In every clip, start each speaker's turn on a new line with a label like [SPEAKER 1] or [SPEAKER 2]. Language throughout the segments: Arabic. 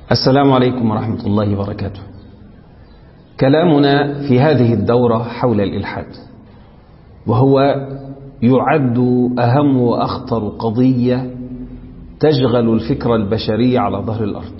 [SPEAKER 1] السلام عليكم ورحمة الله وبركاته. كلامنا في هذه الدورة حول الإلحاد، وهو يعد أهم وأخطر قضية تشغل الفكر البشري على ظهر الأرض.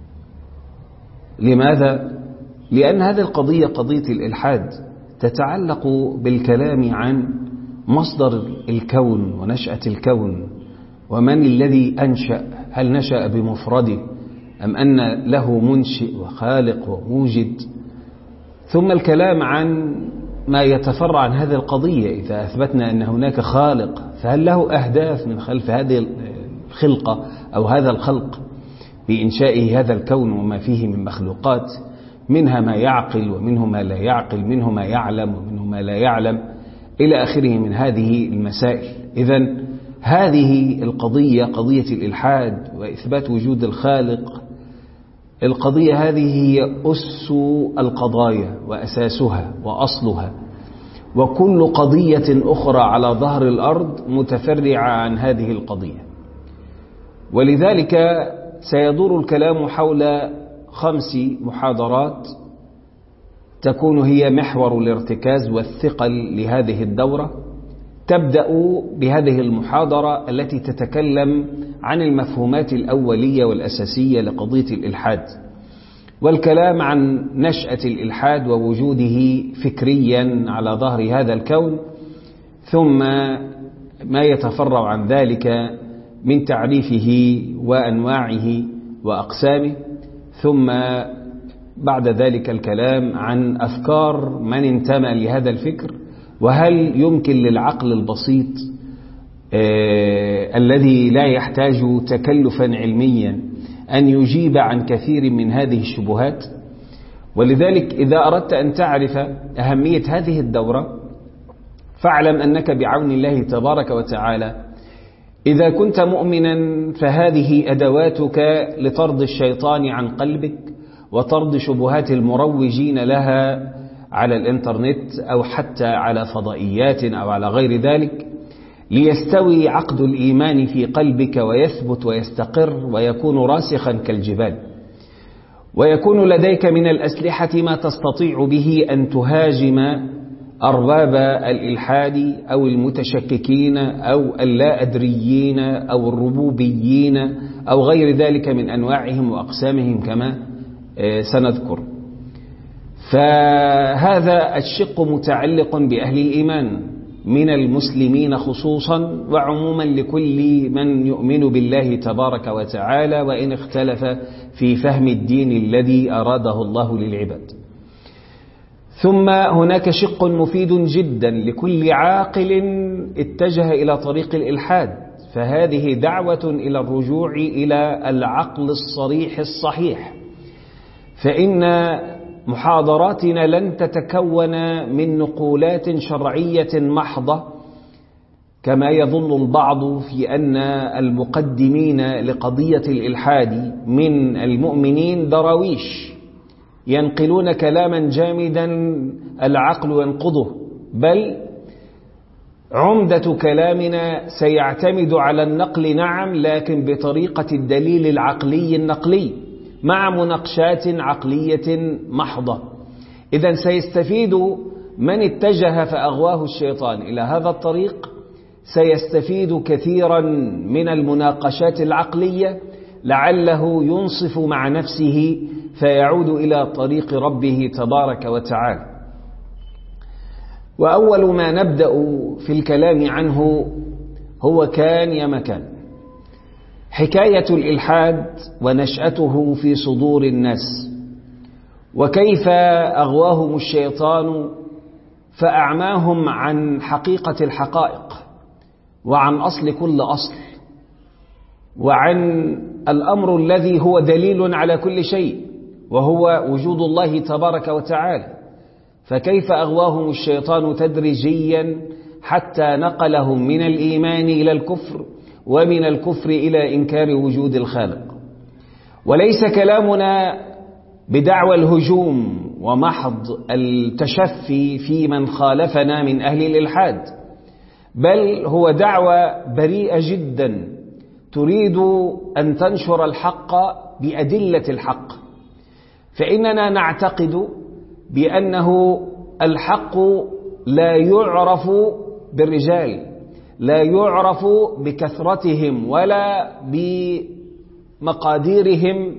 [SPEAKER 1] لماذا؟ لأن هذه القضية، قضية الإلحاد، تتعلق بالكلام عن مصدر الكون ونشأة الكون، ومن الذي أنشأ، هل نشأ بمفرده أم أن له منشئ وخالق وموجد، ثم الكلام عن ما يتفرع عن هذه القضية. إذا أثبتنا أن هناك خالق، فهل له أهداف من خلف هذه الخلقة أو هذا الخلق بإنشائه هذا الكون وما فيه من مخلوقات، منها ما يعقل ومنه ما لا يعقل، منه ما يعلم ومنه ما لا يعلم، إلى آخره من هذه المسائل. إذن هذه القضية، قضية الإلحاد وإثبات وجود الخالق، القضية هذه هي أس القضايا وأساسها وأصلها، وكل قضية أخرى على ظهر الأرض متفرعة عن هذه القضية. ولذلك سيدور الكلام حول 5 محاضرات تكون هي محور الارتكاز والثقل لهذه الدورة. تبدأ بهذه المحاضرة التي تتكلم عن المفهومات الأولية والأساسية لقضية الإلحاد، والكلام عن نشأة الإلحاد ووجوده فكريا على ظهر هذا الكون، ثم ما يتفرع عن ذلك من تعريفه وأنواعه وأقسامه، ثم بعد ذلك الكلام عن أفكار من انتمى لهذا الفكر، وهل يمكن للعقل البسيط الذي لا يحتاج تكلفا علميا أن يجيب عن كثير من هذه الشبهات. ولذلك إذا أردت أن تعرف أهمية هذه الدورة، فاعلم أنك بعون الله تبارك وتعالى إذا كنت مؤمنا فهذه أدواتك لطرد الشيطان عن قلبك وطرد شبهات المروجين لها على الإنترنت أو حتى على فضائيات أو على غير ذلك، ليستوي عقد الإيمان في قلبك ويثبت ويستقر ويكون راسخا كالجبال، ويكون لديك من الأسلحة ما تستطيع به أن تهاجم أرباب الإلحاد أو المتشككين أو اللا أدريين أو الربوبيين أو غير ذلك من أنواعهم وأقسامهم كما سنذكر. فهذا الشق متعلق بأهل الإيمان من المسلمين خصوصا، وعموما لكل من يؤمن بالله تبارك وتعالى، وإن اختلف في فهم الدين الذي أراده الله للعباد. ثم هناك شق مفيد جدا لكل عاقل اتجه إلى طريق الإلحاد، فهذه دعوة إلى الرجوع إلى العقل الصريح الصحيح. فإن محاضراتنا لن تتكون من نقولات شرعية محضة كما يظن البعض، في أن المقدمين لقضية الإلحاد من المؤمنين دراويش ينقلون كلاما جامدا العقل ينقضه، بل عمدة كلامنا سيعتمد على النقل، نعم، لكن بطريقة الدليل العقلي النقلي مع مناقشات عقلية محضة. إذن سيستفيد من اتجه فأغواه الشيطان إلى هذا الطريق، سيستفيد كثيرا من المناقشات العقلية، لعله ينصف مع نفسه فيعود إلى طريق ربه تبارك وتعالى. وأول ما نبدأ في الكلام عنه هو كان يا مكان، حكاية الإلحاد ونشأته في صدور الناس، وكيف أغواهم الشيطان فأعماهم عن حقيقة الحقائق وعن أصل كل أصل، وعن الأمر الذي هو دليل على كل شيء وهو وجود الله تبارك وتعالى. فكيف أغواهم الشيطان تدريجيا حتى نقلهم من الإيمان إلى الكفر، ومن الكفر إلى إنكار وجود الخالق. وليس كلامنا بدعوى الهجوم ومحض التشفي في من خالفنا من أهل الإلحاد، بل هو دعوة بريئة جدا تريد أن تنشر الحق بأدلة الحق، فإننا نعتقد بأنه الحق لا يعرف بالرجال، لا يعرف بكثرتهم ولا بمقاديرهم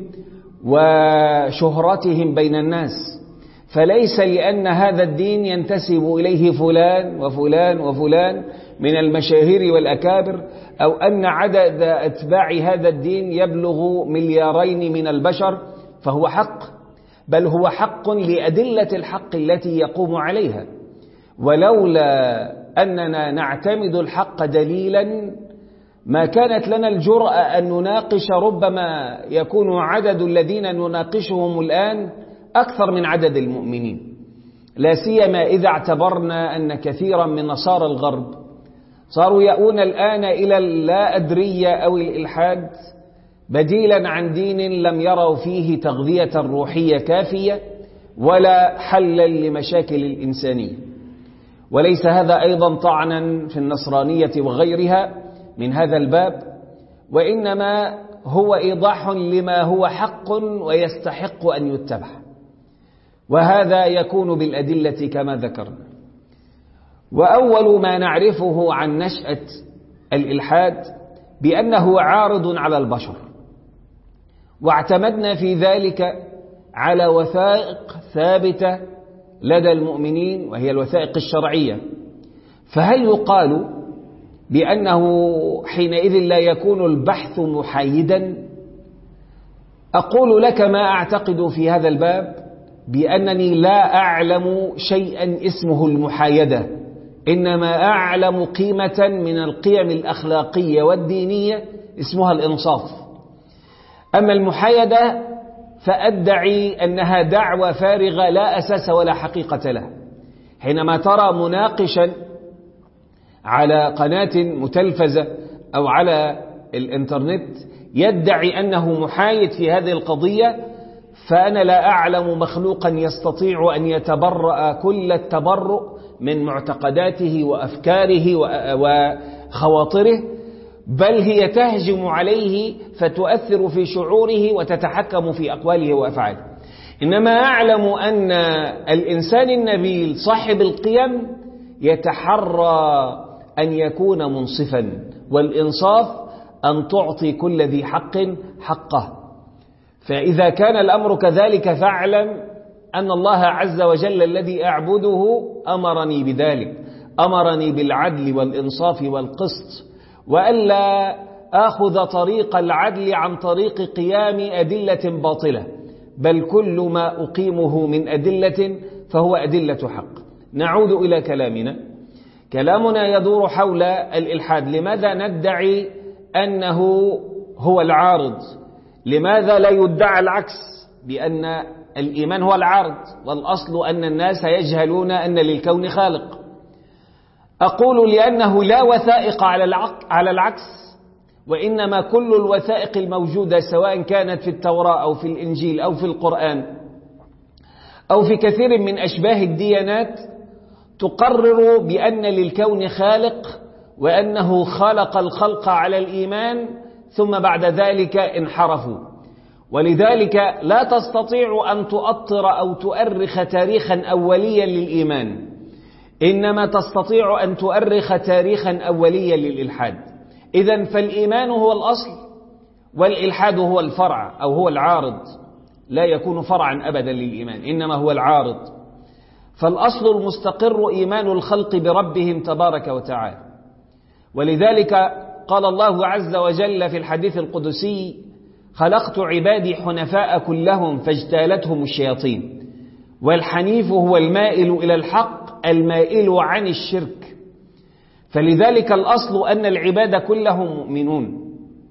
[SPEAKER 1] وشهرتهم بين الناس. فليس لأن هذا الدين ينتسب إليه فلان وفلان وفلان من المشاهير والأكابر، أو أن عدد أتباع هذا الدين يبلغ 2 مليارين من البشر فهو حق، بل هو حق لأدلة الحق التي يقوم عليها. ولولا أننا نعتمد الحق دليلا ما كانت لنا الجرأة أن نناقش، ربما يكون عدد الذين نناقشهم الآن أكثر من عدد المؤمنين، لا سيما إذا اعتبرنا أن كثيرا من نصارى الغرب صاروا يأون الآن إلى اللا أدرية أو الإلحاد بديلا عن دين لم يروا فيه تغذية روحية كافية ولا حلا لمشاكل الإنسانية. وليس هذا أيضا طعنا في النصرانية وغيرها من هذا الباب، وإنما هو إيضاح لما هو حق ويستحق أن يتبع، وهذا يكون بالأدلة كما ذكرنا. وأول ما نعرفه عن نشأة الإلحاد بأنه عارض على البشر، واعتمدنا في ذلك على وثائق ثابتة لدى المؤمنين وهي الوثائق الشرعية. فهل يقال بأنه حينئذ لا يكون البحث محايدا؟ أقول لك ما أعتقد في هذا الباب، بأنني لا أعلم شيئا اسمه المحايدة، إنما أعلم قيمة من القيم الأخلاقية والدينية اسمها الإنصاف. أما المحايدة فأدعي أنها دعوة فارغة لا أساس ولا حقيقة لها. حينما ترى مناقشا على قناة متلفزة أو على الإنترنت يدعي أنه محايد في هذه القضية، فأنا لا أعلم مخلوقا يستطيع أن يتبرأ كل التبرؤ من معتقداته وأفكاره وخواطره، بل هي تهجم عليه فتؤثر في شعوره وتتحكم في أقواله وأفعاله. إنما أعلم أن الإنسان النبيل صاحب القيم يتحرى أن يكون منصفا، والإنصاف أن تعطي كل ذي حق حقه. فإذا كان الأمر كذلك فاعلم أن الله عز وجل الذي أعبده أمرني بذلك، أمرني بالعدل والإنصاف والقسط، وألا آخذ طريق العدل عن طريق قيام أدلة باطلة، بل كل ما أقيمه من أدلة فهو أدلة حق. نعود إلى كلامنا. كلامنا يدور حول الإلحاد. لماذا ندعي أنه هو العارض؟ لماذا لا يدعى العكس بأن الإيمان هو العارض، والأصل أن الناس يجهلون أن للكون خالق؟ أقول لأنه لا وثائق على العكس، وإنما كل الوثائق الموجودة سواء كانت في التوراة أو في الإنجيل أو في القرآن أو في كثير من أشباه الديانات تقرر بأن للكون خالق، وأنه خلق الخلق على الإيمان ثم بعد ذلك انحرفوا. ولذلك لا تستطيع أن تؤطر أو تؤرخ تاريخا أوليا للإيمان، إنما تستطيع أن تؤرخ تاريخا أوليا للإلحاد. إذن فالإيمان هو الأصل والإلحاد هو الفرع أو هو العارض، لا يكون فرعا أبدا للإيمان، إنما هو العارض. فالأصل المستقر إيمان الخلق بربهم تبارك وتعالى. ولذلك قال الله عز وجل في الحديث القدسي: خلقت عبادي حنفاء كلهم فاجتالتهم الشياطين. والحنيف هو المائل إلى الحق المائل عن الشرك. فلذلك الأصل أن العباد كلهم مؤمنون،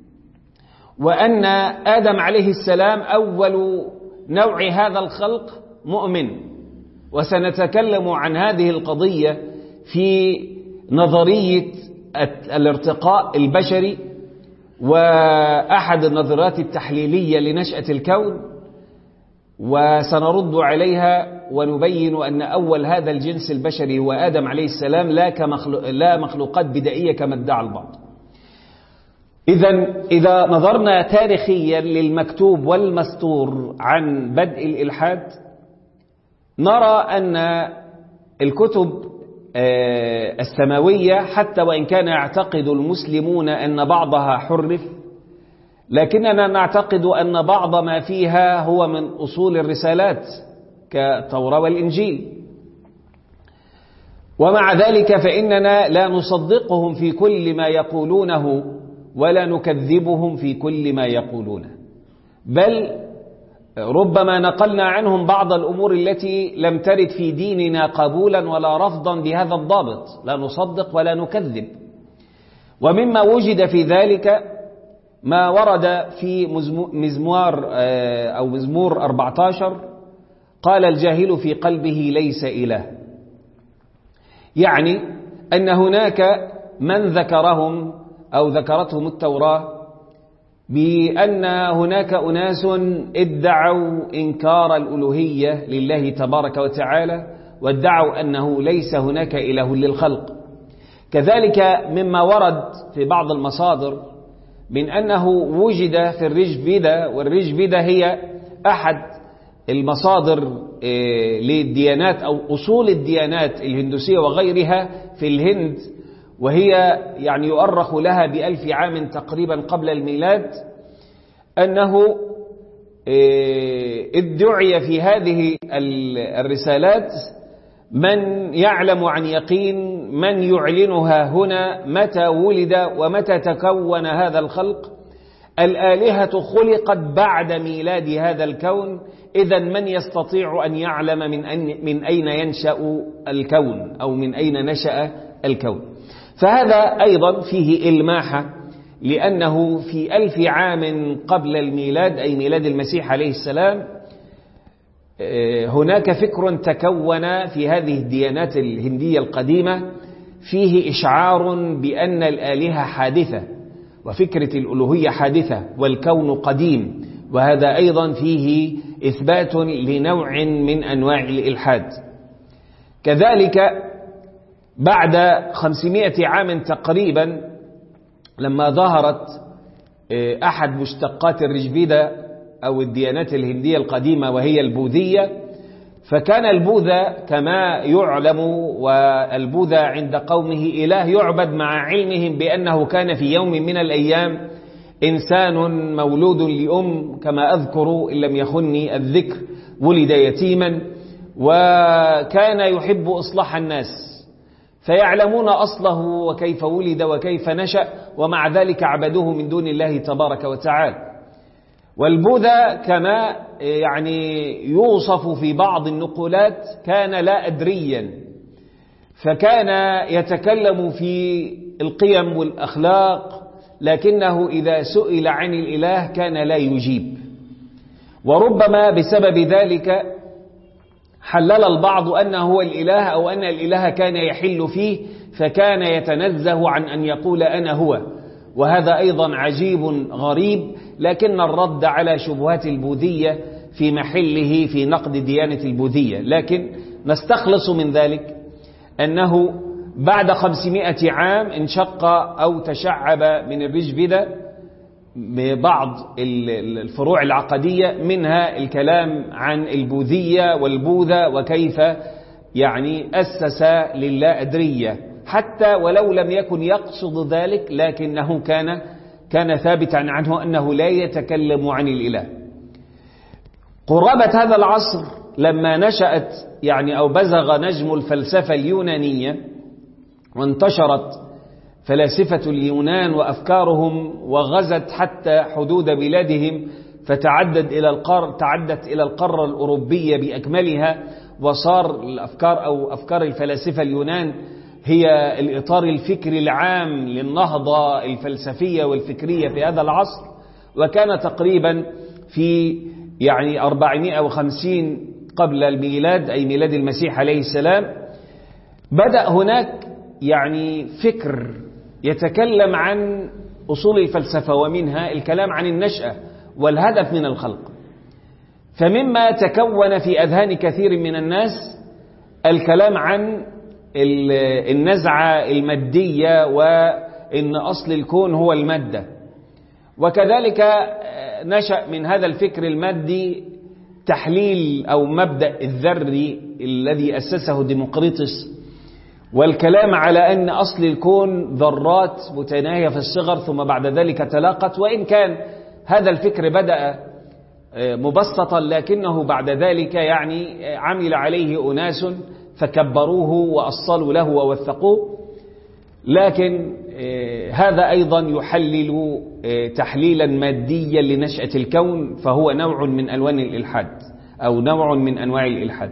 [SPEAKER 1] وأن آدم عليه السلام أول نوع هذا الخلق مؤمن. وسنتكلم عن هذه القضية في نظرية الارتقاء البشري وأحد النظريات التحليلية لنشأة الكون، وسنرد عليها ونبين أن أول هذا الجنس البشري هو آدم عليه السلام لا مخلوقات بدائية كما ادعى البعض. إذا نظرنا تاريخيا للمكتوب والمستور عن بدء الإلحاد، نرى أن الكتب السماوية حتى وإن كان يعتقد المسلمون أن بعضها حرف، لكننا نعتقد أن بعض ما فيها هو من أصول الرسالات كالتوراة والإنجيل، ومع ذلك فإننا لا نصدقهم في كل ما يقولونه ولا نكذبهم في كل ما يقولونه، بل ربما نقلنا عنهم بعض الأمور التي لم ترد في ديننا قبولا ولا رفضا بهذا الضابط، لا نصدق ولا نكذب. ومما وجد في ذلك ما ورد في مزمور 14: قال الجاهل في قلبه ليس إله، يعني أن هناك من ذكرهم أو ذكرتهم التوراة بأن هناك أناس ادعوا إنكار الألوهية لله تبارك وتعالى، وادعوا أنه ليس هناك إله للخلق. كذلك مما ورد في بعض المصادر من أنه وجد في الرجبدة، والرجبدة هي أحد المصادر للديانات أو أصول الديانات الهندوسية وغيرها في الهند، وهي يعني يؤرخ لها ب1000 عام تقريبا قبل الميلاد، أنه ادعي في هذه الرسالات من يعلم عن يقين من يعلنها هنا متى ولد ومتى تكون هذا الخلق. الآلهة خلقت بعد ميلاد هذا الكون، إذن من يستطيع أن يعلم من أين ينشأ الكون أو من أين نشأ الكون؟ فهذا أيضا فيه إلماحة، لأنه في 1000 عام قبل الميلاد أي ميلاد المسيح عليه السلام هناك فكر تكون في هذه الديانات الهندية القديمة فيه إشعار بأن الآلهة حادثة وفكرة الألوهية حادثة والكون قديم، وهذا أيضا فيه إثبات لنوع من أنواع الإلحاد. كذلك بعد 500 عام تقريبا لما ظهرت أحد مشتقات الرجبدة أو الديانات الهندية القديمة وهي البوذية، فكان البوذا كما يعلم والبوذا عند قومه إله يعبد، مع علمهم بأنه كان في يوم من الأيام إنسان مولود لأم كما أذكر إن لم يخني الذكر، ولد يتيما وكان يحب إصلاح الناس، فيعلمون أصله وكيف ولد وكيف نشأ، ومع ذلك عبدوه من دون الله تبارك وتعالى. والبوذا كما يعني يوصف في بعض النقولات كان لا أدريا، فكان يتكلم في القيم والأخلاق، لكنه إذا سئل عن الإله كان لا يجيب، وربما بسبب ذلك حلل البعض أنه هو الإله أو أن الإله كان يحل فيه، فكان يتنزه عن أن يقول أنا هو، وهذا أيضا عجيب غريب، لكن الرد على شبهات البوذية في محله في نقد ديانة البوذية. لكن نستخلص من ذلك أنه بعد 500 عام انشق أو تشعب من الرجبدة ببعض الفروع العقدية، منها الكلام عن البوذية والبوذا وكيف يعني أسس لله أدرية، حتى ولو لم يكن يقصد ذلك، لكنه كان ثابتا عنه أنه لا يتكلم عن الإله. قرابة هذا العصر لما نشأت يعني أو بزغ نجم الفلسفة اليونانية وانتشرت فلاسفة اليونان وأفكارهم وغزت حتى حدود بلادهم، فتعدت إلى القارة الأوروبية بأكملها، وصار الأفكار أو أفكار الفلاسفة اليونان هي الإطار الفكري العام للنهضة الفلسفية والفكرية في هذا العصر. وكان تقريبا في يعني 450 قبل الميلاد أي ميلاد المسيح عليه السلام بدأ هناك يعني فكر يتكلم عن أصول الفلسفة، ومنها الكلام عن النشأة والهدف من الخلق. فمما تكون في أذهان كثير من الناس الكلام عن النزعة المادية، وإن أصل الكون هو المادة، وكذلك نشأ من هذا الفكر المادي تحليل أو مبدأ الذري الذي أسسه ديمقريطس، والكلام على أن أصل الكون ذرات متناهية في الصغر ثم بعد ذلك تلاقت، وإن كان هذا الفكر بدأ مبسطا لكنه بعد ذلك يعني عمل عليه أناس فكبروه وأصلوا له ووثقوه. لكن هذا أيضا يحلل تحليلا ماديا لنشأة الكون، فهو نوع من ألوان الإلحاد أو نوع من أنواع الإلحاد.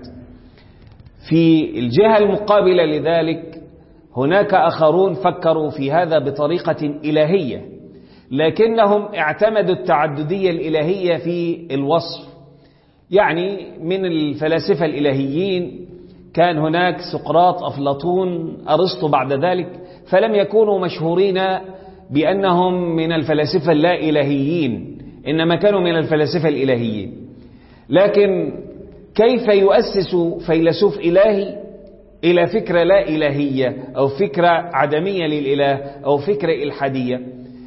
[SPEAKER 1] في الجهة المقابلة لذلك هناك آخرون فكروا في هذا بطريقة إلهية، لكنهم اعتمدوا التعددية الإلهية في الوصف. يعني من الفلاسفة الإلهيين كان هناك سقراط، أفلاطون، أرسطو بعد ذلك، فلم يكونوا مشهورين بأنهم من الفلاسفة اللا إلهيين، إنما كانوا من الفلاسفة الإلهيين. لكن كيف يؤسس فيلسوف إلهي إلى فكرة لا إلهية أو فكرة عدمية للإله أو فكرة إلحادية؟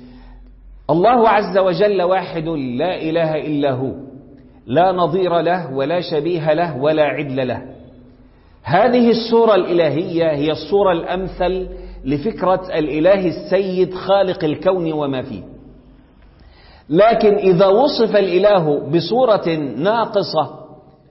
[SPEAKER 1] الله عز وجل واحد لا إله إلا هو، لا نظير له ولا شبيه له ولا عدل له. هذه الصورة الإلهية هي الصورة الأمثل لفكرة الإله السيد خالق الكون وما فيه. لكن إذا وصف الإله بصورة ناقصة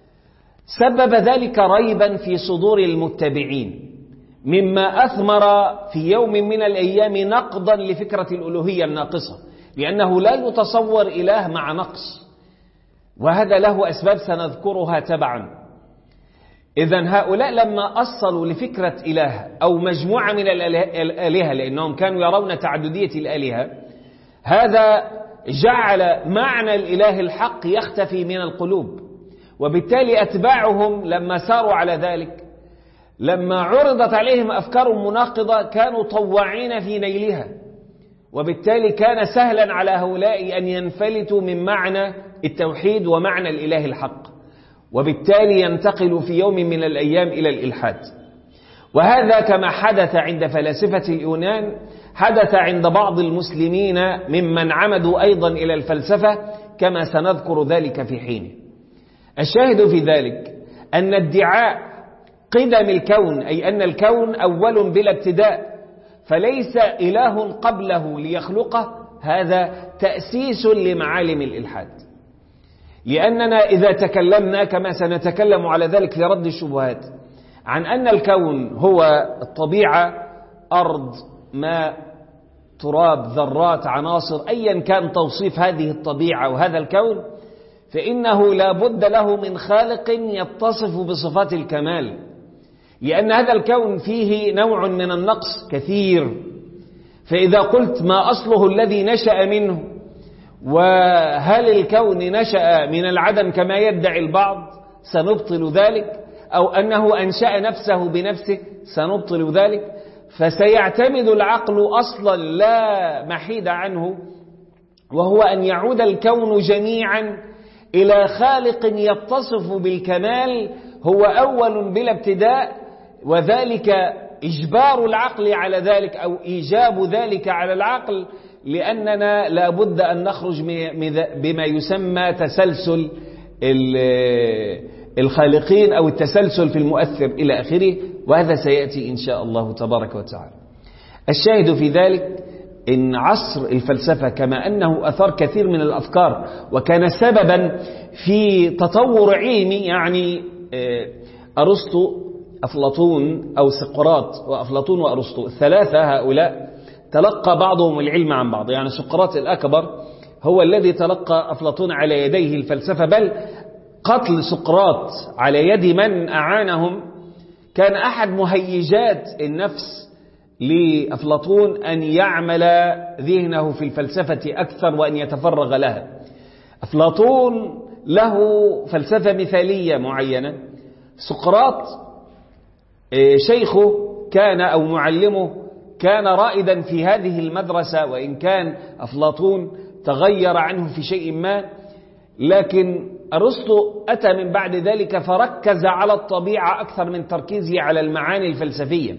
[SPEAKER 1] سبب ذلك ريبا في صدور المتبعين، مما أثمر في يوم من الأيام نقضا لفكرة الألوهية الناقصة، لأنه لا يتصور إله مع نقص، وهذا له أسباب سنذكرها تبعا. إذن هؤلاء لما أصلوا لفكرة إله أو مجموعة من الآلهة، لأنهم كانوا يرون تعددية الآلهة، هذا جعل معنى الإله الحق يختفي من القلوب، وبالتالي أتباعهم لما ساروا على ذلك، لما عرضت عليهم أفكار مناقضة كانوا طواعين في نيلها، وبالتالي كان سهلا على هؤلاء أن ينفلتوا من معنى التوحيد ومعنى الإله الحق، وبالتالي ينتقل في يوم من الأيام إلى الإلحاد. وهذا كما حدث عند فلاسفة اليونان حدث عند بعض المسلمين ممن عمدوا أيضا إلى الفلسفة، كما سنذكر ذلك في حينه. الشاهد في ذلك أن ادعاء قدم الكون، أي أن الكون أول بلا ابتداء فليس إله قبله ليخلقه، هذا تأسيس لمعالم الإلحاد. لأننا إذا تكلمنا كما سنتكلم على ذلك لرد الشبهات عن أن الكون هو الطبيعة، أرض، ماء، تراب، ذرات، عناصر، أيا كان توصيف هذه الطبيعة وهذا الكون، فإنه لا بد له من خالق يتصف بصفات الكمال، لأن هذا الكون فيه نوع من النقص كثير. فإذا قلت ما أصله الذي نشأ منه، وهل الكون نشأ من العدم كما يدعي البعض، سنبطل ذلك، أو أنه أنشأ نفسه بنفسه، سنبطل ذلك. فسيعتمد العقل أصلا لا محيد عنه، وهو أن يعود الكون جميعا إلى خالق يتصف بالكمال هو أول بلا ابتداء، وذلك إجبار العقل على ذلك أو إيجاب ذلك على العقل، لأننا لا بد أن نخرج بما يسمى تسلسل الخالقين أو التسلسل في المؤثر إلى آخره، وهذا سيأتي إن شاء الله تبارك وتعالى. الشاهد في ذلك إن عصر الفلسفة كما أنه أثار كثير من الأفكار وكان سببا في تطور علمي، يعني أرسطو، أفلاطون أو سقراط وأفلاطون وأرسطو الثلاثة هؤلاء تلقى بعضهم العلم عن بعض. يعني سقراط الأكبر هو الذي تلقى أفلاطون على يديه الفلسفة، بل قتل سقراط على يد من أعانهم كان أحد مهيجات النفس لأفلاطون أن يعمل ذهنه في الفلسفة أكثر وأن يتفرغ لها. أفلاطون له فلسفة مثالية معينة، سقراط شيخه كان أو معلمه كان رائدا في هذه المدرسة، وإن كان أفلاطون تغير عنه في شيء ما، لكن أرسطو أتى من بعد ذلك فركز على الطبيعة أكثر من تركيزه على المعاني الفلسفية،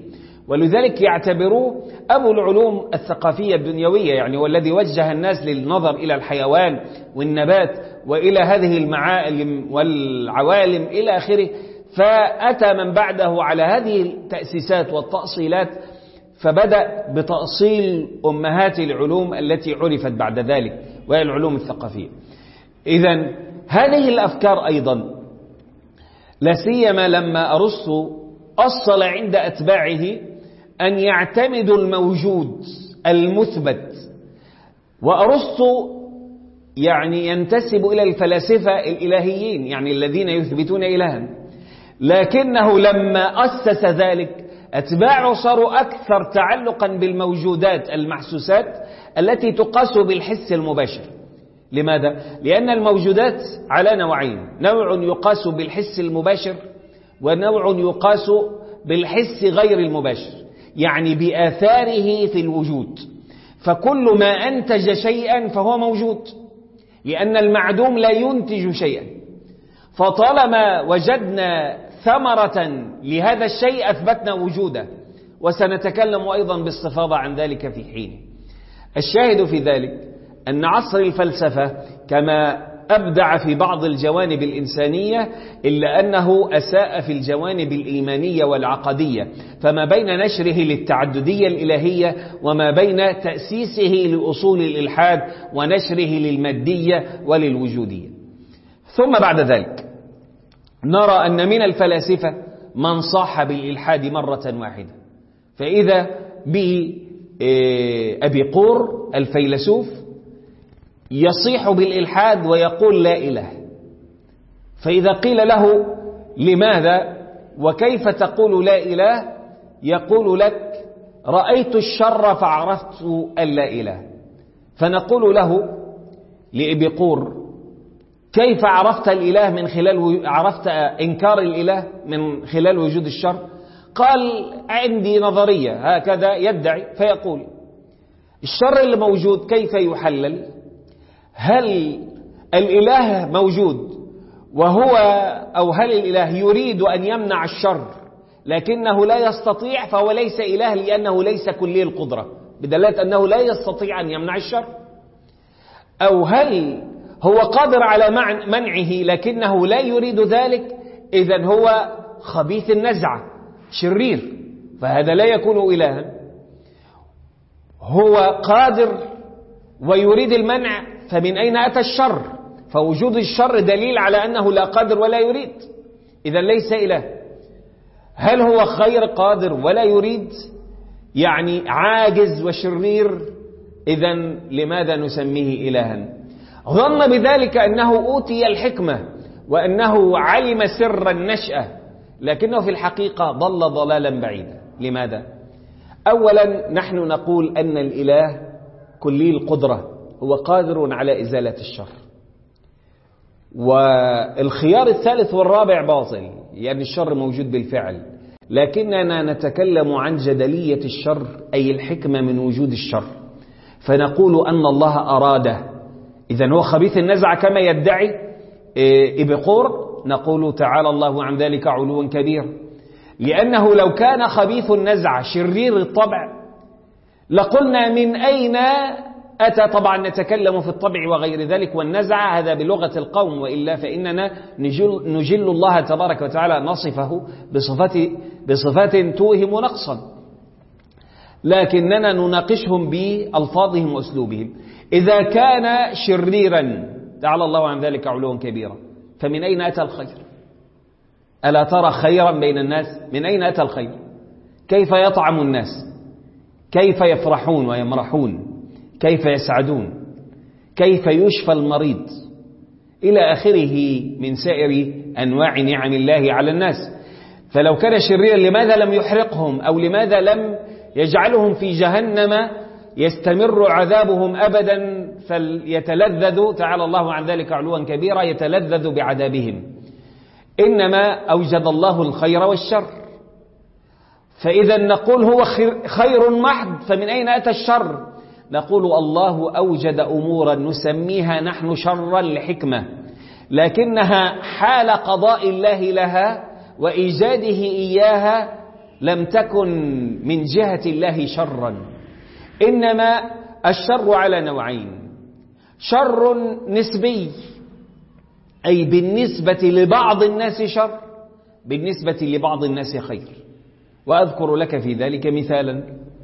[SPEAKER 1] ولذلك يعتبروه أبو العلوم الثقافية الدنيوية، يعني والذي وجه الناس للنظر إلى الحيوان والنبات وإلى هذه المعالم والعوالم إلى آخره. فأتى من بعده على هذه التأسيسات والتأصيلات، فبدأ بتأصيل أمهات العلوم التي عرفت بعد ذلك وهي العلوم الثقافية. إذن هذه الأفكار أيضا لا سيما لما أرسطو أصل عند أتباعه أن يعتمدوا الموجود المثبت، وأرسطو يعني ينتسب إلى الفلاسفة الإلهيين، يعني الذين يثبتون إلها، لكنه لما أسس ذلك أتباعه صاروا أكثر تعلقا بالموجودات المحسوسات التي تقاس بالحس المباشر. لماذا؟ لأن الموجودات على نوعين، نوع يقاس بالحس المباشر ونوع يقاس بالحس غير المباشر، يعني بآثاره في الوجود. فكل ما أنتج شيئا فهو موجود، لأن المعدوم لا ينتج شيئا. فطالما وجدنا ثمرة لهذا الشيء أثبتنا وجوده، وسنتكلم أيضا باستفاضة عن ذلك في حين. الشاهد في ذلك أن عصر الفلسفة كما أبدع في بعض الجوانب الإنسانية إلا أنه أساء في الجوانب الإيمانية والعقدية، فما بين نشره للتعددية الإلهية وما بين تأسيسه لأصول الإلحاد ونشره للمادية وللوجودية. ثم بعد ذلك نرى أن من الفلاسفة من صاح بالإلحاد مرة واحدة، فإذا بأبيقور الفيلسوف يصيح بالإلحاد ويقول لا إله. فإذا قيل له لماذا وكيف تقول لا إله، يقول لك رأيت الشر فعرفت أن لا إله. فنقول له لأبيقور كيف عرفت الإله من خلال عرفت إنكار الإله من خلال وجود الشر؟ قال عندي نظرية، هكذا يدعي، فيقول الشر اللي موجود كيف يحلل؟ هل الإله موجود وهو أو هل الإله يريد أن يمنع الشر لكنه لا يستطيع، فهو ليس إله لأنه ليس كلي القدرة، بدلالة أنه لا يستطيع أن يمنع الشر؟ أو هل هو قادر على منعه لكنه لا يريد ذلك، إذن هو خبيث النزعة شرير، فهذا لا يكون إلها. هو قادر ويريد المنع، فمن أين أتى الشر؟ فوجود الشر دليل على أنه لا قادر ولا يريد، إذن ليس إله. هل هو غير قادر ولا يريد، يعني عاجز وشرير، إذن لماذا نسميه إلها؟ ظن بذلك أنه أوتي الحكمة وأنه علم سر النشأة، لكنه في الحقيقة ضل ضلالا بعيدا. لماذا؟ أولا نحن نقول أن الإله كلي القدرة، هو قادر على إزالة الشر، والخيار الثالث والرابع باطل، يعني الشر موجود بالفعل، لكننا نتكلم عن جدلية الشر أي الحكمة من وجود الشر، فنقول أن الله أراده. إذن هو خبيث النزع كما يدعي إبيقور، نقول تعالى الله عن ذلك علوا كبير، لأنه لو كان خبيث النزع شرير الطبع لقلنا من أين أتى. طبعا نتكلم في الطبع وغير ذلك والنزع هذا بلغة القوم، وإلا فإننا نجل الله تبارك وتعالى نصفه بصفات توهم نقصا، لكننا نناقشهم بألفاظهم وأسلوبهم. إذا كان شريرا تعالى الله عن ذلك علوا كبيرا، فمن أين أتى الخير؟ ألا ترى خيرا بين الناس؟ من أين أتى الخير؟ كيف يطعم الناس؟ كيف يفرحون ويمرحون؟ كيف يسعدون؟ كيف يشفى المريض؟ إلى آخره من سائر أنواع نعم الله على الناس. فلو كان شريرا لماذا لم يحرقهم، أو لماذا لم يجعلهم في جهنم يستمر عذابهم أبدا فليتلذذوا تعالى الله عن ذلك علوا كبيرا، يتلذذ بعذابهم؟ إنما أوجد الله الخير والشر. فإذا نقول هو خير محض، فمن أين أتى الشر؟ نقول الله أوجد أمورا نسميها نحن شرا لحكمة، لكنها حال قضاء الله لها وإيجاده إياها لم تكن من جهة الله شرا، إنما الشر على نوعين: شر نسبي، أي بالنسبة لبعض الناس شر، بالنسبة لبعض الناس خير. وأذكر لك في ذلك مثالا: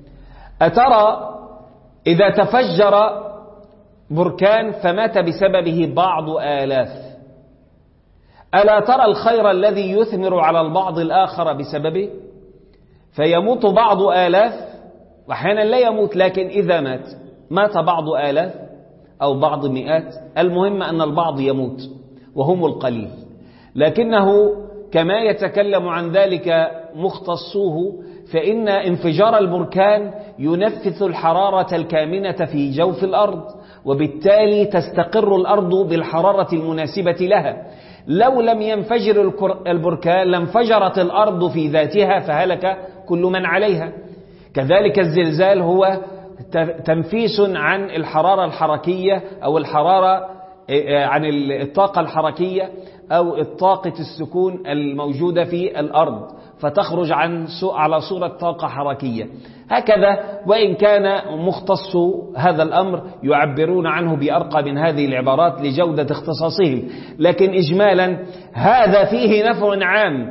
[SPEAKER 1] أترى إذا تفجر بركان فمات بسببه بعض آلاف، ألا ترى الخير الذي يثمر على البعض الآخر بسببه؟ فيموت بعض آلاف، وأحيانا لا يموت، لكن إذا مات بعض آلاف أو بعض مئات، المهم أن البعض يموت وهم القليل. لكنه كما يتكلم عن ذلك مختصوه، فإن انفجار البركان ينفث الحرارة الكامنة في جوف الأرض، وبالتالي تستقر الأرض بالحرارة المناسبة لها. لو لم ينفجر البركان لانفجرت الأرض في ذاتها فهلك كل من عليها. كذلك الزلزال هو تنفيس عن الحرارة الحركية أو الحرارة عن الطاقة الحركية أو الطاقة السكون الموجودة في الأرض، فتخرج على صورة طاقة حركية. هكذا، وإن كان مختص هذا الأمر يعبرون عنه بأرقى من هذه العبارات لجودة اختصاصهم، لكن إجمالا هذا فيه نفع عام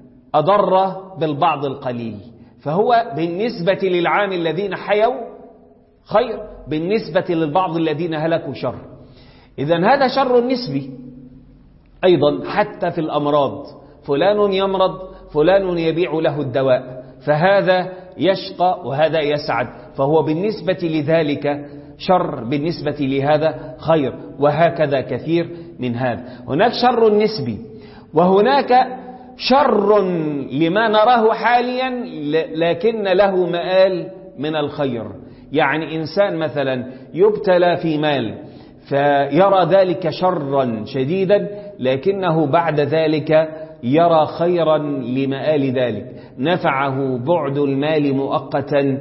[SPEAKER 1] أضر بالبعض القليل، فهو بالنسبة للعام الذين حيوا خير، بالنسبة للبعض الذين هلكوا شر. إذن هذا شر نسبي. أيضا حتى في الأمراض، فلان يمرض، فلان يبيع له الدواء، فهذا يشقى وهذا يسعد، فهو بالنسبة لذلك شر، بالنسبة لهذا خير، وهكذا كثير من هذا. هناك شر نسبي، وهناك شر لما نراه حاليا لكن له مآل من الخير. يعني إنسان مثلا يبتلى في مال فيرى ذلك شرا شديدا، لكنه بعد ذلك يرى خيرا لمآل ذلك، نفعه بعد المال مؤقتا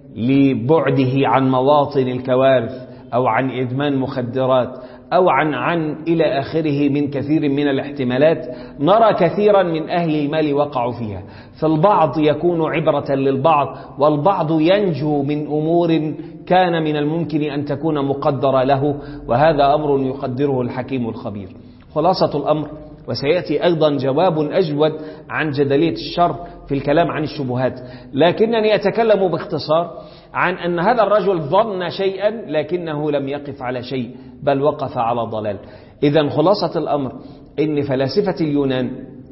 [SPEAKER 1] لبعده عن مواطن الكوارث أو عن إدمان مخدرات أو عن إلى آخره من كثير من الاحتمالات. نرى كثيرا من أهل المال وقعوا فيها، فالبعض يكون عبرة للبعض، والبعض ينجو من أمور كان من الممكن أن تكون مقدرة له، وهذا أمر يقدره الحكيم الخبير. خلاصة الأمر، وسيأتي أيضا جواب أجود عن جدلية الشر في الكلام عن الشبهات، لكنني أتكلم باختصار عن أن هذا الرجل ظن شيئا لكنه لم يقف على شيء، بل وقف على ضلال. إذن خلاصة الأمر إن فلاسفة اليونان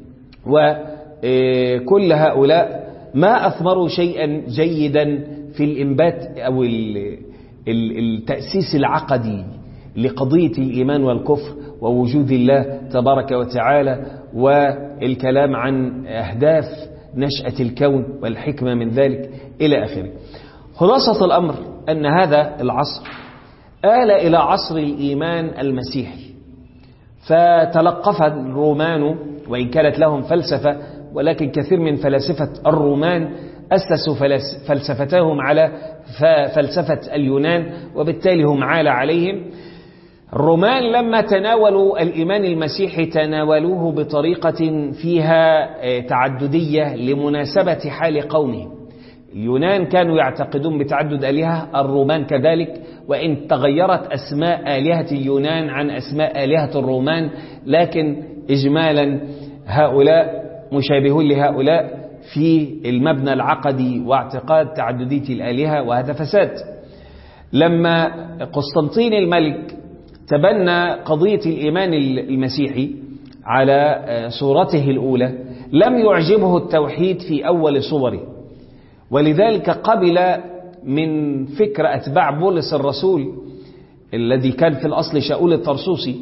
[SPEAKER 1] وكل هؤلاء ما أثمروا شيئا جيدا في الإنبات أو التأسيس العقدي لقضية الإيمان والكفر ووجود الله تبارك وتعالى، والكلام عن أهداف نشأة الكون والحكمة من ذلك إلى آخره. خلاصة الأمر أن هذا العصر آل إلى عصر الإيمان المسيحي، فتلقف الرومان، وإن كانت لهم فلسفة، ولكن كثير من فلاسفة الرومان أسسوا فلسفتهم على فلسفة اليونان، وبالتالي هم عال عليهم. الرومان لما تناولوا الإيمان المسيحي تناولوه بطريقة فيها تعددية لمناسبة حال قومهم. اليونان كانوا يعتقدون بتعدد آلهة، الرومان كذلك، وإن تغيرت أسماء آلهة اليونان عن أسماء آلهة الرومان، لكن إجمالا هؤلاء مشابهون لهؤلاء في المبنى العقدي واعتقاد تعددية الآلهة، وهذا فساد. لما قسطنطين الملك تبنى قضية الإيمان المسيحي على صورته الأولى، لم يعجبه التوحيد في أول صوره، ولذلك قبل من فكر أتباع بولس الرسول الذي كان في الأصل شاول الطرسوسي،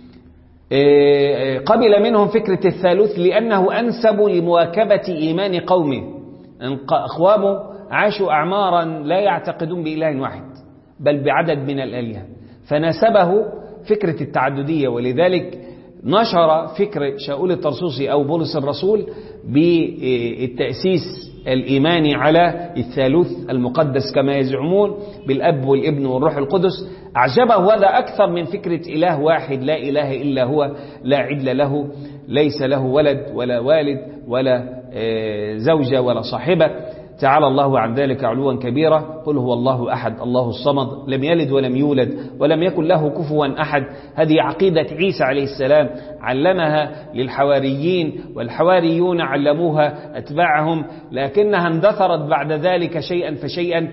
[SPEAKER 1] قبل منهم فكرة الثالوث لأنه أنسب لمواكبة إيمان قومه. أقوامه عاشوا أعمارا لا يعتقدون بإله واحد بل بعدد من الآلهة، فنسبه فكرة التعددية، ولذلك نشر فكر شاول الطرسوسي أو بولس الرسول بالتأسيس الإيماني على الثالوث المقدس كما يزعمون بالأب والابن والروح القدس. أعجبه هذا أكثر من فكرة إله واحد لا إله إلا هو لا عدل له، ليس له ولد ولا والد ولا زوجة ولا صاحبة، تعالى الله عن ذلك علوا كبيرا. قل هو الله أحد الله الصمد لم يلد ولم يولد ولم يكن له كفوا أحد. هذه عقيدة عيسى عليه السلام علمها للحواريين، والحواريون علموها أتباعهم، لكنها اندثرت بعد ذلك شيئا فشيئا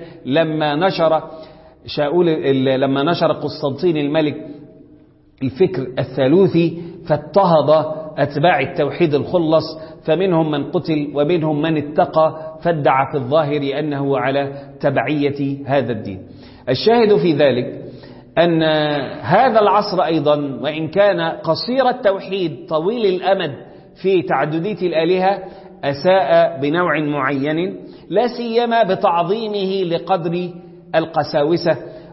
[SPEAKER 1] لما نشر قسطنطين الملك الفكر الثالوثي، فاضطهد أتباع التوحيد الخلص، فمنهم من قتل ومنهم من اتقى فادعى في الظاهر أنه على تبعية هذا الدين. الشاهد في ذلك أن هذا العصر أيضا وإن كان قصير التوحيد طويل الأمد في تعددية الآلهة، أساء بنوع معين، لا سيما بتعظيمه لقدر القساوسة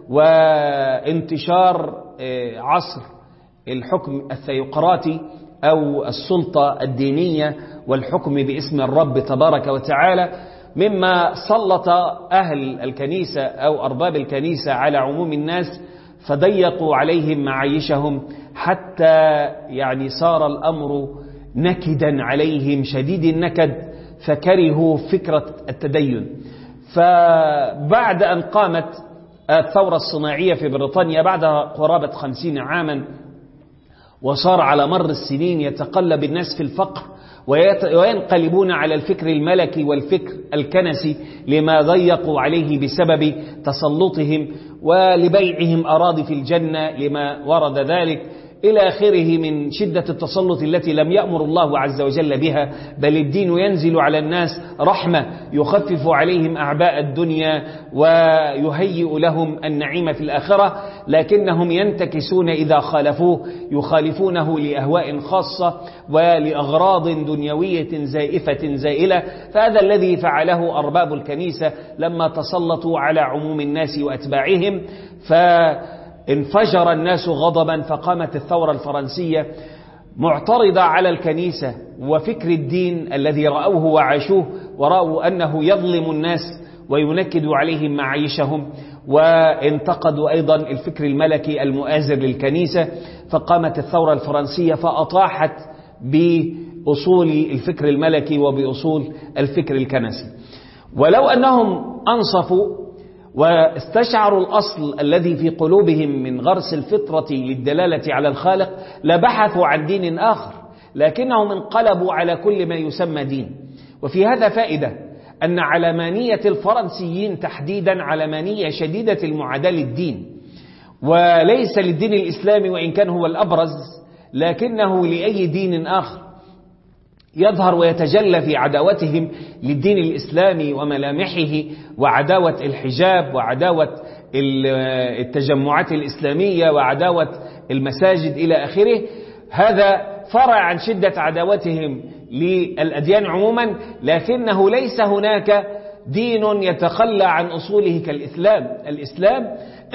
[SPEAKER 1] وانتشار عصر الحكم الثيوقراطي أو السلطة الدينية والحكم باسم الرب تبارك وتعالى، مما سلط أهل الكنيسة أو أرباب الكنيسة على عموم الناس، فضيقوا عليهم معايشهم، حتى يعني صار الأمر نكدا عليهم شديد النكد، فكرهوا فكرة التدين. فبعد أن قامت الثورة الصناعية في بريطانيا بعد قرابة 50 عاما، وصار على مر السنين يتقلب الناس في الفقر وينقلبون على الفكر الملكي والفكر الكنسي لما ضيقوا عليه بسبب تسلطهم ولبيعهم أراضي في الجنة لما ورد ذلك إلى آخره من شدة التسلط التي لم يأمر الله عز وجل بها، بل الدين ينزل على الناس رحمة يخفف عليهم أعباء الدنيا ويهيئ لهم النعيم في الآخرة، لكنهم ينتكسون إذا خالفوه، يخالفونه لأهواء خاصة ولأغراض دنيوية زائفة زائلة. فهذا الذي فعله أرباب الكنيسة لما تسلطوا على عموم الناس وأتباعهم، انفجر الناس غضبا، فقامت الثورة الفرنسية معترضة على الكنيسة وفكر الدين الذي رأوه وعاشوه، ورأوا أنه يظلم الناس وينكد عليهم معايشهم، وانتقدوا أيضا الفكر الملكي المؤازر للكنيسة. فقامت الثورة الفرنسية فأطاحت بأصول الفكر الملكي وبأصول الفكر الكنسي. ولو أنهم أنصفوا واستشعروا الأصل الذي في قلوبهم من غرس الفطرة للدلالة على الخالق لبحثوا عن دين آخر، لكنهم انقلبوا على كل ما يسمى دين. وفي هذا فائدة أن علمانية الفرنسيين تحديدا علمانية شديدة المعاداة للدين، وليس للدين الإسلامي وإن كان هو الأبرز، لكنه لأي دين آخر يظهر ويتجلى في عداوتهم للدين الإسلامي وملامحه، وعداوة الحجاب، وعداوة التجمعات الإسلامية، وعداوة المساجد إلى آخره. هذا فرع عن شدة عداوتهم للأديان عموما، لكنه ليس هناك دين يتخلى عن أصوله كالإسلام. الإسلام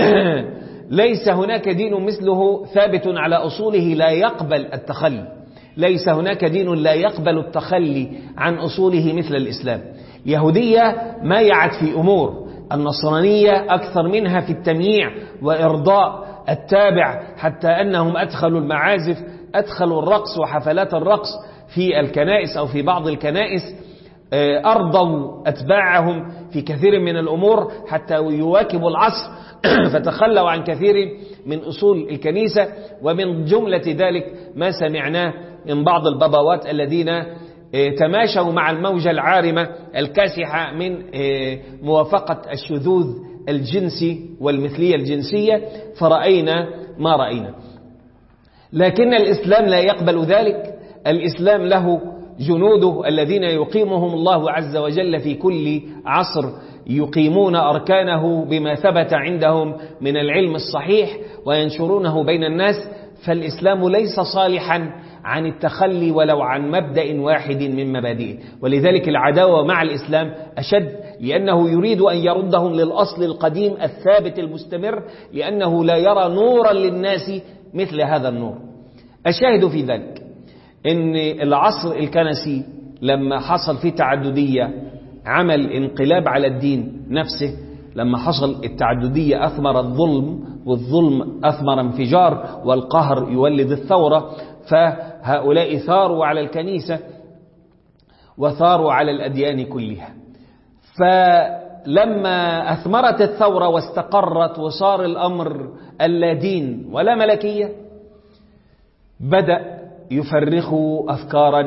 [SPEAKER 1] ليس هناك دين مثله ثابت على أصوله لا يقبل التخلي، ليس هناك دين لا يقبل التخلي عن أصوله مثل الإسلام. يهودية مايعت في أمور، النصرانية أكثر منها في التمييع وإرضاء التابع، حتى أنهم أدخلوا المعازف، أدخلوا الرقص وحفلات الرقص في الكنائس أو في بعض الكنائس، أرضوا أتباعهم في كثير من الأمور حتى يواكبوا العصر فتخلوا عن كثير من أصول الكنيسة. ومن جملة ذلك ما سمعناه من بعض البابوات الذين تماشوا مع الموجة العارمة الكاسحة من موافقة الشذوذ الجنسي والمثلية الجنسية، فرأينا ما رأينا. لكن الإسلام لا يقبل ذلك. الإسلام له جنوده الذين يقيمهم الله عز وجل في كل عصر، يقيمون أركانه بما ثبت عندهم من العلم الصحيح وينشرونه بين الناس. فالإسلام ليس صالحا عن التخلي ولو عن مبدأ واحد من مبادئه، ولذلك العداوة مع الإسلام أشد، لأنه يريد أن يردهم للأصل القديم الثابت المستمر، لأنه لا يرى نورا للناس مثل هذا النور. الشاهد في ذلك إن العصر الكنسي لما حصل فيه تعددية عمل انقلاب على الدين نفسه. لما حصل التعددية أثمر الظلم، والظلم أثمر انفجار، والقهر يولد الثورة، فهؤلاء ثاروا على الكنيسة وثاروا على الأديان كلها. فلما أثمرت الثورة واستقرت وصار الأمر اللا دين ولا ملكية، بدأ يفرخوا أفكارا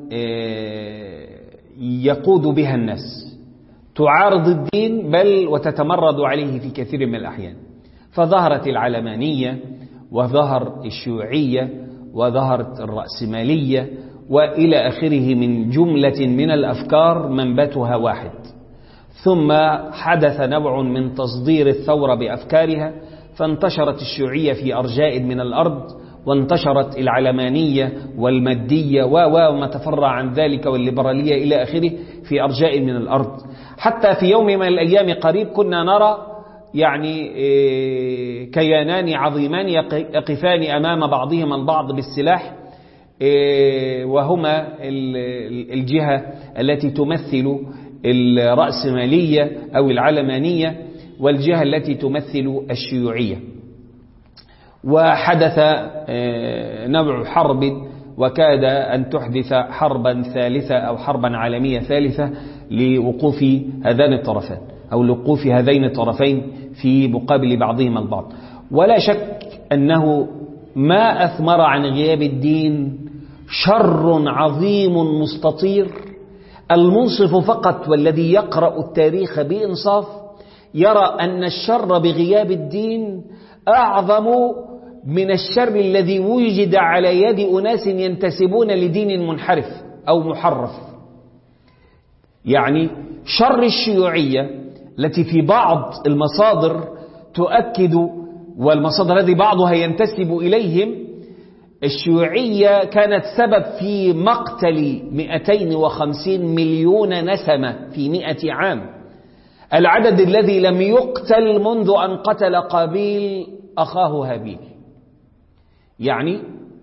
[SPEAKER 1] يقود بها الناس تعارض الدين بل وتتمرد عليه في كثير من الأحيان. فظهرت العلمانية وظهر الشيوعية وظهرت الرأسمالية وإلى آخره من جملة من الأفكار منبتها واحد. ثم حدث نوع من تصدير الثورة بأفكارها، فانتشرت الشيوعية في أرجاء من الأرض، وانتشرت العلمانية والمادية وما تفرع عن ذلك والليبرالية إلى آخره في أرجاء من الأرض، حتى في يوم من الأيام قريب كنا نرى يعني كيانان عظيمان يقفان أمام بعضهما البعض بالسلاح، وهما الجهة التي تمثل الرأسمالية أو العلمانية والجهة التي تمثل الشيوعية. وحدث نوع حرب وكاد أن تحدث حربا ثالثة أو حربا عالمية ثالثة لوقوف هذين الطرفين أو لوقوف هذين الطرفين في مقابل بعضهما البعض. ولا شك أنه ما أثمر عن غياب الدين شر عظيم مستطير. المنصف فقط والذي يقرأ التاريخ بإنصاف يرى أن الشر بغياب الدين أعظم من الشر الذي وجد على يد أناس ينتسبون لدين منحرف أو محرف. يعني شر الشيوعية التي في بعض المصادر تؤكد، والمصادر هذه بعضها ينتسب إليهم، الشيوعية كانت سبب في مقتل 250 مليون نسمة في 100 عام، العدد الذي لم يقتل منذ أن قتل قابيل أخاه هابيل. يعني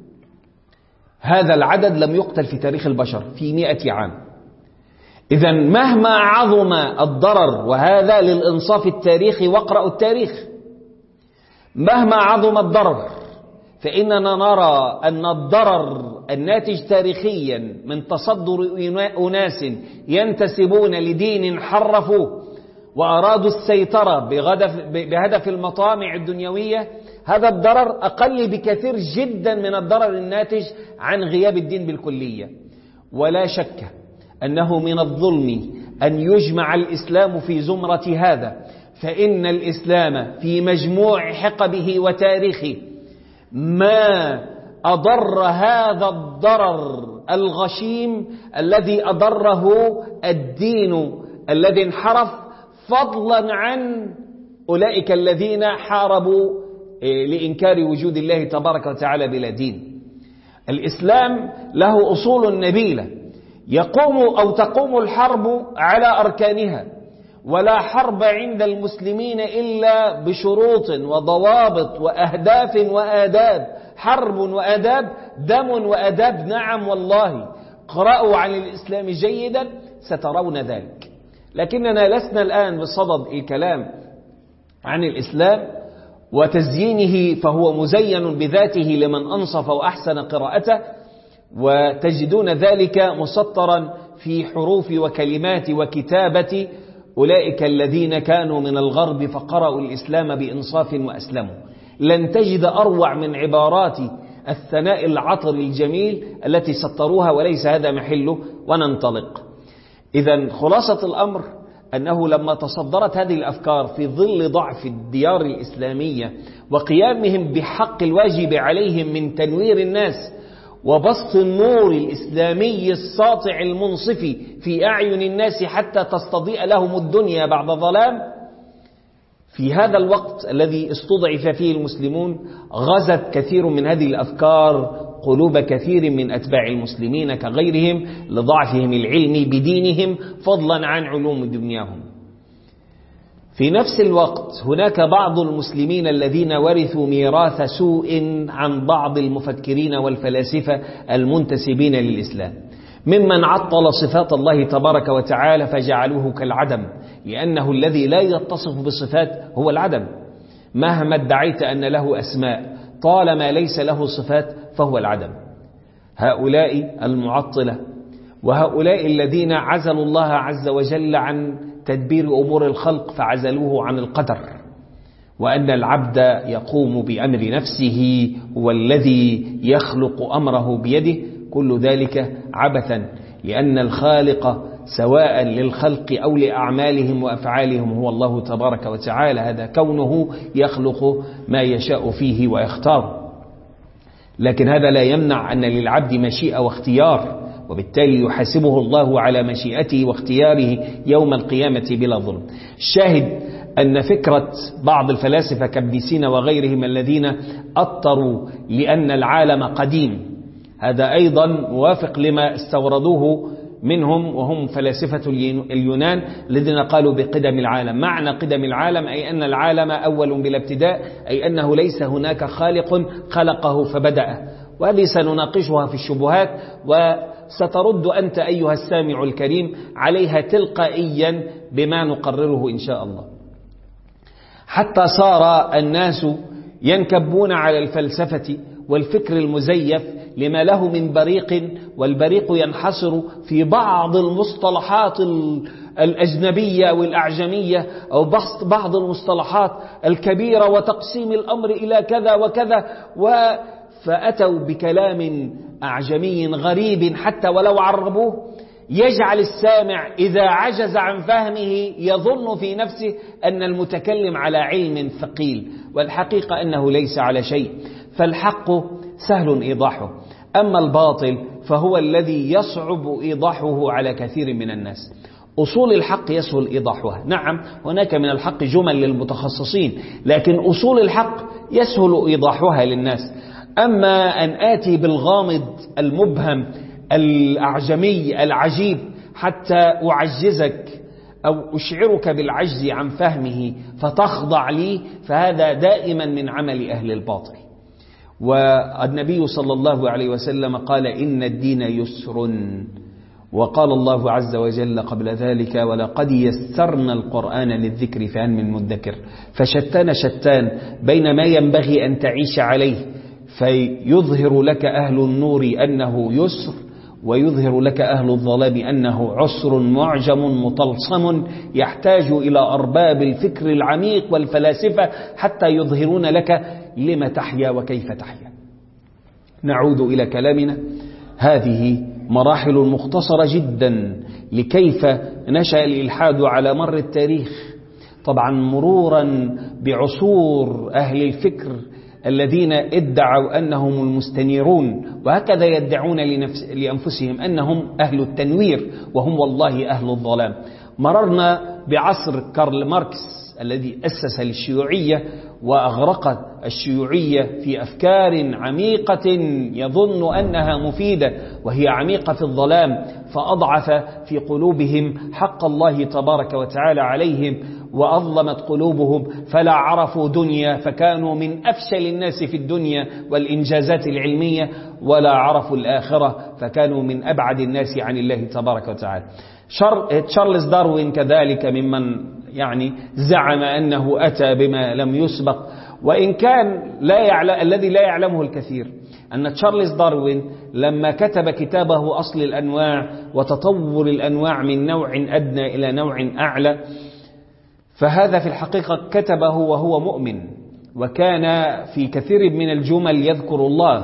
[SPEAKER 1] هذا العدد لم يقتل في تاريخ البشر في 100 عام. إذن مهما عظم الضرر، وهذا للإنصاف التاريخي واقرأوا التاريخ، مهما عظم الضرر فإننا نرى أن الضرر الناتج تاريخيا من تصدر أناس ينتسبون لدين حرفوه وأرادوا السيطرة بهدف المطامع الدنيوية، هذا الضرر أقل بكثير جدا من الضرر الناتج عن غياب الدين بالكلية. ولا شك أنه من الظلم أن يجمع الإسلام في زمرة هذا، فإن الإسلام في مجموع حقبه وتاريخه ما أضر هذا الضرر الغشيم الذي أضره الدين الذي انحرف، فضلا عن أولئك الذين حاربوا لإنكار وجود الله تبارك وتعالى بلا دين. الإسلام له أصول نبيلة تقوم الحرب على أركانها، ولا حرب عند المسلمين إلا بشروط وضوابط وأهداف وآداب. حرب وآداب، دم وآداب، نعم والله، قرأوا عن الإسلام جيدا سترون ذلك. لكننا لسنا الآن بصدد الكلام عن الإسلام وتزيينه، فهو مزين بذاته لمن أنصف وأحسن قراءته، وتجدون ذلك مسطرا في حروف وكلمات وكتابة أولئك الذين كانوا من الغرب فقرأوا الإسلام بإنصاف وأسلموا. لن تجد أروع من عبارات الثناء العطر الجميل التي سطروها، وليس هذا محله، وننطلق. إذن خلاصة الأمر أنه لما تصدرت هذه الأفكار في ظل ضعف الديار الإسلامية وقيامهم بحق الواجب عليهم من تنوير الناس وبسط النور الإسلامي الساطع المنصف في أعين الناس حتى تستضيء لهم الدنيا بعد ظلام، في هذا الوقت الذي استضعف فيه المسلمون غزت كثير من هذه الأفكار قلوب كثير من أتباع المسلمين كغيرهم لضعفهم العلمي بدينهم فضلا عن علوم دنياهم. في نفس الوقت هناك بعض المسلمين الذين ورثوا ميراث سوء عن بعض المفكرين والفلاسفة المنتسبين للإسلام، ممن عطل صفات الله تبارك وتعالى فجعلوه كالعدم، لأنه الذي لا يتصف بصفات هو العدم. مهما ادعيت أن له أسماء طالما ليس له صفات فهو العدم. هؤلاء المعطلة وهؤلاء الذين عزلوا الله عز وجل عن تدبير أمور الخلق فعزلوه عن القدر، وأن العبد يقوم بأمر نفسه هو الذي يخلق أمره بيده، كل ذلك عبثا، لأن الخالق سواء للخلق أو لأعمالهم وأفعالهم هو الله تبارك وتعالى، هذا كونه يخلق ما يشاء فيه ويختار. لكن هذا لا يمنع أن للعبد مشيئة واختيار، وبالتالي يحاسبه الله على مشيئته واختياره يوم القيامة بلا ظلم. الشاهد أن فكرة بعض الفلاسفة كابن سينا وغيرهم الذين أطروا لأن العالم قديم، هذا أيضا موافق لما استوردوه منهم، وهم فلاسفة اليونان الذين قالوا بقدم العالم. معنى قدم العالم أي أن العالم أول بلا ابتداء، أي أنه ليس هناك خالق خلقه فبدأ. وهذه سنناقشها في الشبهات، وسترد أنت أيها السامع الكريم عليها تلقائيا بما نقرره إن شاء الله. حتى صار الناس ينكبون على الفلسفة والفكر المزيف لما له من بريق، والبريق ينحصر في بعض المصطلحات الأجنبية والأعجمية، أو بعض المصطلحات الكبيرة، وتقسيم الأمر إلى كذا وكذا، فأتوا بكلام أعجمي غريب حتى ولو عربوه يجعل السامع إذا عجز عن فهمه يظن في نفسه أن المتكلم على علم ثقيل، والحقيقة أنه ليس على شيء. فالحق سهل إيضاحه، أما الباطل فهو الذي يصعب إيضاحه على كثير من الناس. أصول الحق يسهل إيضاحها، نعم هناك من الحق جمل للمتخصصين، لكن أصول الحق يسهل إيضاحها للناس. أما أن آتي بالغامض المبهم الأعجمي العجيب حتى أعجزك أو أشعرك بالعجز عن فهمه فتخضع لي، فهذا دائما من عمل أهل الباطل. والنبي صلى الله عليه وسلم قال إن الدين يسر، وقال الله عز وجل قبل ذلك ولقد يسرنا القرآن للذكر فهل من مدكر. فشتان بين ما ينبغي أن تعيش عليه فيظهر لك أهل النور أنه يسر، ويظهر لك أهل الظلام أنه عسر معجم مطلسم يحتاج إلى أرباب الفكر العميق والفلاسفة حتى يظهرون لك لما تحيا وكيف تحيا. نعود إلى كلامنا. هذه مراحل مختصرة جدا لكيف نشأ الإلحاد على مر التاريخ، طبعا مرورا بعصور أهل الفكر الذين ادعوا أنهم المستنيرون، وهكذا يدعون لأنفسهم أنهم أهل التنوير وهم والله أهل الظلام. مررنا بعصر كارل ماركس الذي أسس الشيوعية وأغرق الشيوعية في أفكار عميقة يظن أنها مفيدة وهي عميقة في الظلام، فأضعف في قلوبهم حق الله تبارك وتعالى عليهم، وأظلمت قلوبهم فلا عرفوا دنيا، فكانوا من أفشل الناس في الدنيا والإنجازات العلمية، ولا عرفوا الآخرة فكانوا من أبعد الناس عن الله تبارك وتعالى. تشارلز داروين كذلك ممن يعني زعم أنه أتى بما لم يسبق، وإن كان الذي لا يعلمه الكثير أن تشارلز داروين لما كتب كتابه أصل الأنواع وتطور الأنواع من نوع أدنى إلى نوع أعلى، فهذا في الحقيقة كتبه وهو مؤمن، وكان في كثير من الجمل يذكر الله،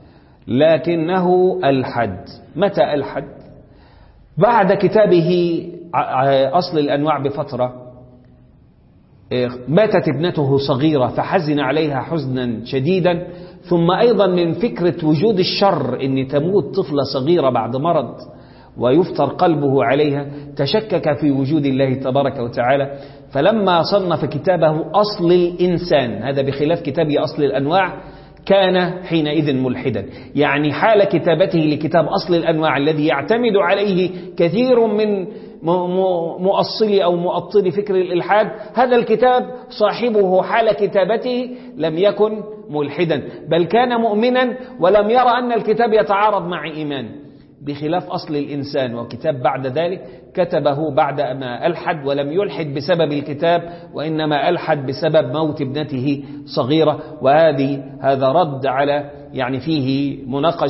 [SPEAKER 1] لكنه ألحد. متى ألحد؟ بعد كتابه أصل الأنواع بفترة ماتت ابنته صغيرة فحزن عليها حزنا شديدا، ثم أيضا من فكرة وجود الشر أن تموت طفلة صغيرة بعد مرض ويفتر قلبه عليها، تشكك في وجود الله تبارك وتعالى، فلما صنف كتابه أصل الإنسان، هذا بخلاف كتابه أصل الأنواع، كان حينئذ ملحدا. يعني حال كتابته لكتاب أصل الأنواع الذي يعتمد عليه كثير من مؤصلي أو مؤطلي فكر الإلحاد، هذا الكتاب صاحبه حال كتابته لم يكن ملحدا، بل كان مؤمنا ولم يرى أن الكتاب يتعارض مع إيمان، بخلاف أصل الإنسان، وكتاب بعد ذلك كتبه بعد ما ألحد، ولم يلحد بسبب الكتاب وإنما ألحد بسبب موت ابنته صغيرة. هذا رد على يعني فيه مناقشة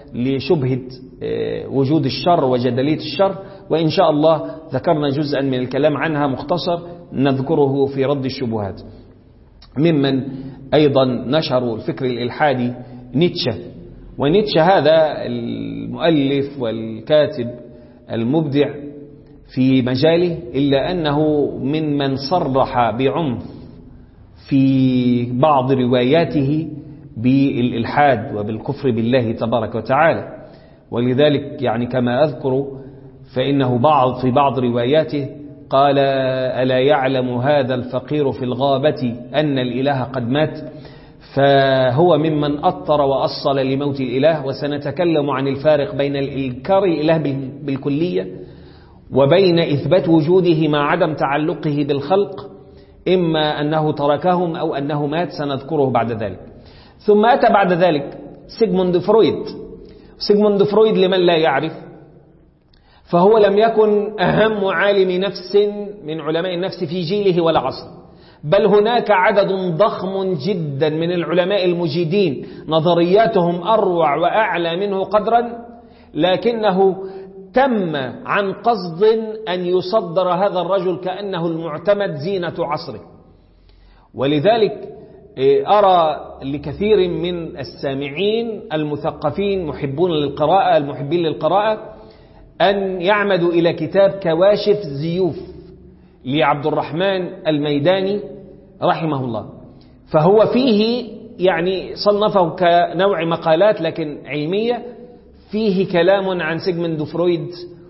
[SPEAKER 1] لشبهة وجود الشر وجدلية الشر، وإن شاء الله ذكرنا جزءا من الكلام عنها مختصر نذكره في رد الشبهات. ممن أيضا نشروا الفكر الإلحادي نيتشه، ونيتشه هذا المؤلف والكاتب المبدع في مجاله، إلا أنه ممن صرح بعنف في بعض رواياته بالإلحاد وبالكفر بالله تبارك وتعالى. ولذلك يعني كما أذكر فإنه في بعض رواياته قال: ألا يعلم هذا الفقير في الغابة أن الإله قد مات؟ فهو ممن أطر وأصل لموت الإله. وسنتكلم عن الفارق بين الإنكار الإله بالكلية وبين إثبات وجوده مع عدم تعلقه بالخلق، إما أنه تركهم أو أنه مات، سنذكره بعد ذلك. ثم أتى بعد ذلك سيغموند فرويد. سيغموند فرويد لمن لا يعرف فهو لم يكن أهم عالم نفس من علماء النفس في جيله ولا عصره، بل هناك عدد ضخم جدا من العلماء المجيدين نظرياتهم أروع وأعلى منه قدرا، لكنه تم عن قصد أن يصدر هذا الرجل كأنه المعتمد زينة عصره. ولذلك أرى لكثير من السامعين المثقفين محبون للقراءة المحبين للقراءة أن يعمدوا إلى كتاب كواشف زيوف لعبد الرحمن الميداني رحمه الله، فهو فيه يعني صنفه كنوع مقالات لكن علمية، فيه كلام عن سيغموند فرويد،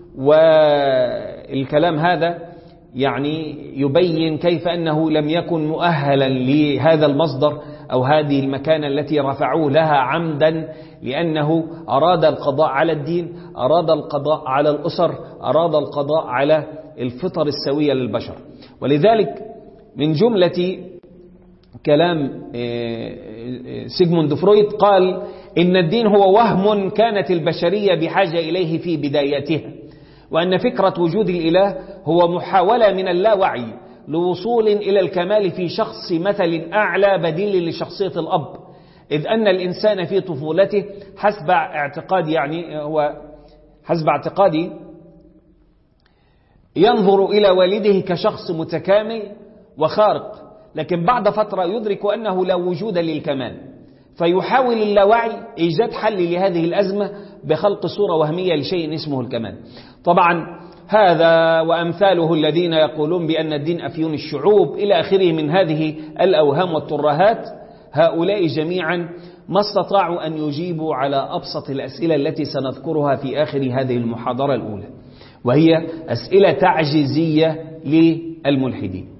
[SPEAKER 1] والكلام هذا يعني يبين كيف أنه لم يكن مؤهلا لهذا المصدر أو هذه المكانة التي رفعوه لها عمدا، لأنه أراد القضاء على الدين، أراد القضاء على الأسر، أراد القضاء على الفطر السوية للبشر. ولذلك من جملة كلام سيغموند فرويد قال: إن الدين هو وهم كانت البشرية بحاجة إليه في بدايتها، وأن فكرة وجود الإله هو محاولة من اللاوعي لوصول إلى الكمال في شخص مثل أعلى بديل لشخصية الأب، إذ أن الإنسان في طفولته حسب اعتقادي ينظر إلى والده كشخص متكامل وخارق، لكن بعد فترة يدرك أنه لا وجود للكمال، فيحاول اللاوعي إيجاد حل لهذه الأزمة بخلق صورة وهمية لشيء اسمه الكمال. طبعا هذا وأمثاله الذين يقولون بأن الدين أفيون الشعوب إلى آخره من هذه الأوهام والترهات، هؤلاء جميعا ما استطاعوا أن يجيبوا على أبسط الأسئلة التي سنذكرها في آخر هذه المحاضرة الأولى، وهي أسئلة تعجيزية للملحدين.